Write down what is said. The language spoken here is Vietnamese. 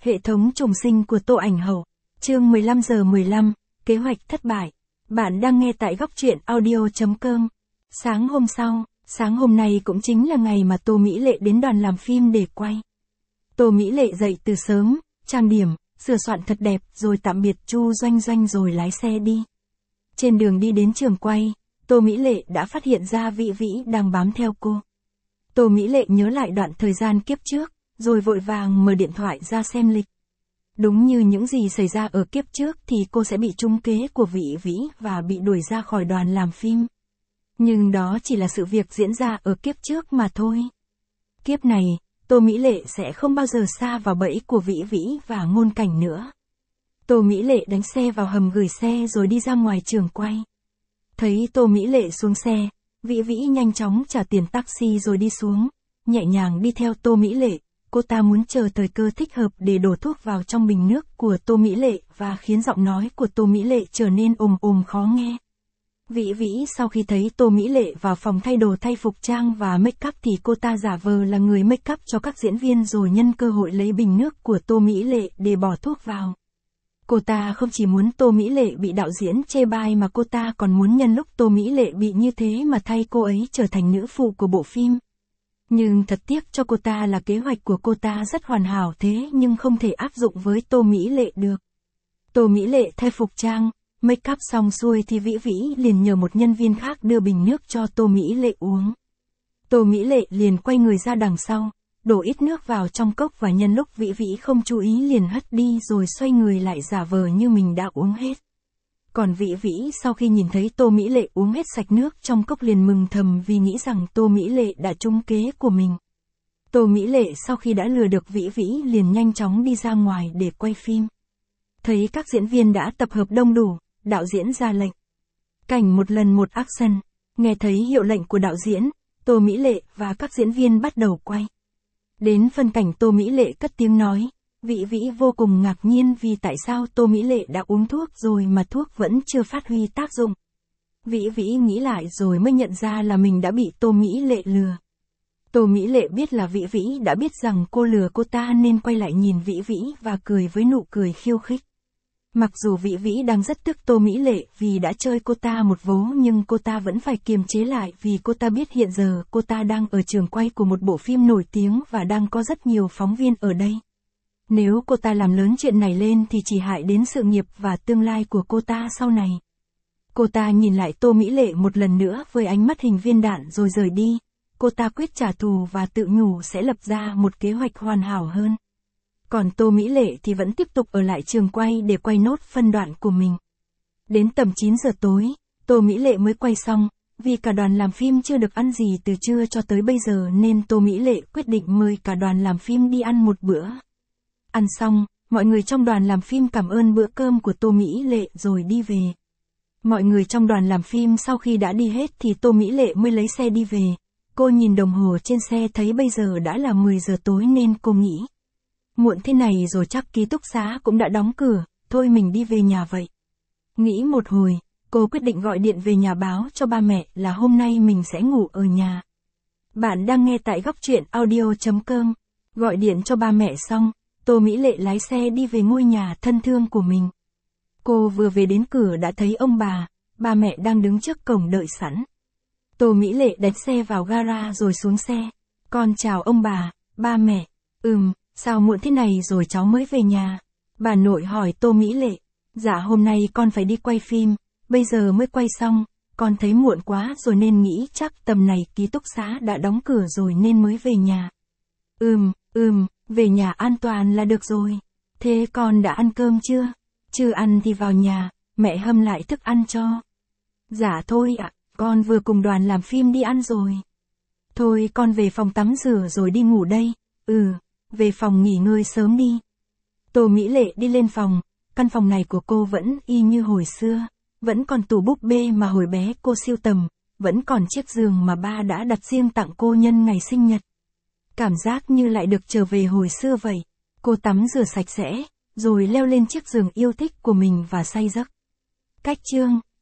Hệ thống trùng sinh của Tô Ảnh Hậu. Chương 15:15, kế hoạch thất bại. Bạn đang nghe tại góc truyện audio.com. Sáng hôm sau, sáng hôm nay cũng chính là ngày mà Tô Mỹ Lệ đến đoàn làm phim để quay. Tô Mỹ Lệ dậy từ sớm, trang điểm, sửa soạn thật đẹp rồi tạm biệt Chu Doanh Doanh rồi lái xe đi. Trên đường đi đến trường quay, Tô Mỹ Lệ đã phát hiện ra Vĩ Vĩ đang bám theo cô. Tô Mỹ Lệ nhớ lại đoạn thời gian kiếp trước, rồi vội vàng mở điện thoại ra xem lịch. Đúng như những gì xảy ra ở kiếp trước thì cô sẽ bị trúng kế của Vĩ Vĩ và bị đuổi ra khỏi đoàn làm phim. Nhưng đó chỉ là sự việc diễn ra ở kiếp trước mà thôi. Kiếp này, Tô Mỹ Lệ sẽ không bao giờ sa vào bẫy của Vĩ Vĩ và Ngôn Cảnh nữa. Tô Mỹ Lệ đánh xe vào hầm gửi xe rồi đi ra ngoài trường quay. Thấy Tô Mỹ Lệ xuống xe, Vĩ Vĩ nhanh chóng trả tiền taxi rồi đi xuống, nhẹ nhàng đi theo Tô Mỹ Lệ. Cô ta muốn chờ thời cơ thích hợp để đổ thuốc vào trong bình nước của Tô Mỹ Lệ và khiến giọng nói của Tô Mỹ Lệ trở nên khó nghe. Vĩ Vĩ sau khi thấy Tô Mỹ Lệ vào phòng thay đồ thay phục trang và make up thì cô ta giả vờ là người make up cho các diễn viên rồi nhân cơ hội lấy bình nước của Tô Mỹ Lệ để bỏ thuốc vào. Cô ta không chỉ muốn Tô Mỹ Lệ bị đạo diễn chê bai mà cô ta còn muốn nhân lúc Tô Mỹ Lệ bị như thế mà thay cô ấy trở thành nữ phụ của bộ phim. Nhưng thật tiếc cho cô ta là kế hoạch của cô ta rất hoàn hảo thế nhưng không thể áp dụng với Tô Mỹ Lệ được. Tô Mỹ Lệ thay phục trang, make up xong xuôi thì Vĩ Vĩ liền nhờ một nhân viên khác đưa bình nước cho Tô Mỹ Lệ uống. Tô Mỹ Lệ liền quay người ra đằng sau, đổ ít nước vào trong cốc và nhân lúc Vĩ Vĩ không chú ý liền hất đi rồi xoay người lại giả vờ như mình đã uống hết. Còn Vĩ Vĩ sau khi nhìn thấy Tô Mỹ Lệ uống hết sạch nước trong cốc liền mừng thầm vì nghĩ rằng Tô Mỹ Lệ đã trúng kế của mình. Tô Mỹ Lệ sau khi đã lừa được Vĩ Vĩ liền nhanh chóng đi ra ngoài để quay phim. Thấy các diễn viên đã tập hợp đông đủ, đạo diễn ra lệnh. Cảnh một lần một action, nghe thấy hiệu lệnh của đạo diễn, Tô Mỹ Lệ và các diễn viên bắt đầu quay. Đến phân cảnh Tô Mỹ Lệ cất tiếng nói. Vĩ Vĩ vô cùng ngạc nhiên vì tại sao Tô Mỹ Lệ đã uống thuốc rồi mà thuốc vẫn chưa phát huy tác dụng. Vĩ Vĩ nghĩ lại rồi mới nhận ra là mình đã bị Tô Mỹ Lệ lừa. Tô Mỹ Lệ biết là Vĩ Vĩ đã biết rằng cô lừa cô ta nên quay lại nhìn Vĩ Vĩ và cười với nụ cười khiêu khích. Mặc dù Vĩ Vĩ đang rất tức Tô Mỹ Lệ vì đã chơi cô ta một vố nhưng cô ta vẫn phải kiềm chế lại vì cô ta biết hiện giờ cô ta đang ở trường quay của một bộ phim nổi tiếng và đang có rất nhiều phóng viên ở đây. Nếu cô ta làm lớn chuyện này lên thì chỉ hại đến sự nghiệp và tương lai của cô ta sau này. Cô ta nhìn lại Tô Mỹ Lệ một lần nữa với ánh mắt hình viên đạn rồi rời đi. Cô ta quyết trả thù và tự nhủ sẽ lập ra một kế hoạch hoàn hảo hơn. Còn Tô Mỹ Lệ thì vẫn tiếp tục ở lại trường quay để quay nốt phân đoạn của mình. Đến tầm 9 giờ tối, Tô Mỹ Lệ mới quay xong. Vì cả đoàn làm phim chưa được ăn gì từ trưa cho tới bây giờ nên Tô Mỹ Lệ quyết định mời cả đoàn làm phim đi ăn một bữa. Ăn xong, mọi người trong đoàn làm phim cảm ơn bữa cơm của Tô Mỹ Lệ rồi đi về. Mọi người trong đoàn làm phim sau khi đã đi hết thì Tô Mỹ Lệ mới lấy xe đi về. Cô nhìn đồng hồ trên xe thấy bây giờ đã là 10 giờ tối nên cô nghĩ. Muộn thế này rồi chắc ký túc xá cũng đã đóng cửa, thôi mình đi về nhà vậy. Nghĩ một hồi, cô quyết định gọi điện về nhà báo cho ba mẹ là hôm nay mình sẽ ngủ ở nhà. Bạn đang nghe tại góc truyện audio.com. Gọi điện cho ba mẹ xong. Tô Mỹ Lệ lái xe đi về ngôi nhà thân thương của mình. Cô vừa về đến cửa đã thấy ông bà, ba mẹ đang đứng trước cổng đợi sẵn. Tô Mỹ Lệ đánh xe vào gara rồi xuống xe. Con chào ông bà, ba mẹ. Sao muộn thế này rồi cháu mới về nhà? Bà nội hỏi Tô Mỹ Lệ. Dạ hôm nay con phải đi quay phim, bây giờ mới quay xong, con thấy muộn quá rồi nên nghĩ chắc tầm này ký túc xá đã đóng cửa rồi nên mới về nhà. Về nhà an toàn là được rồi. Thế con đã ăn cơm chưa? Chưa ăn thì vào nhà, mẹ hâm lại thức ăn cho. Dạ thôi ạ, con vừa cùng đoàn làm phim đi ăn rồi. Thôi con về phòng tắm rửa rồi đi ngủ đây. Về phòng nghỉ ngơi sớm đi. Tô Mỹ Lệ đi lên phòng, căn phòng này của cô vẫn y như hồi xưa. Vẫn còn tủ búp bê mà hồi bé cô sưu tầm, vẫn còn chiếc giường mà ba đã đặt riêng tặng cô nhân ngày sinh nhật. Cảm giác như lại được trở về hồi xưa vậy. Cô tắm rửa sạch sẽ, rồi leo lên chiếc giường yêu thích của mình và say giấc. Cách chương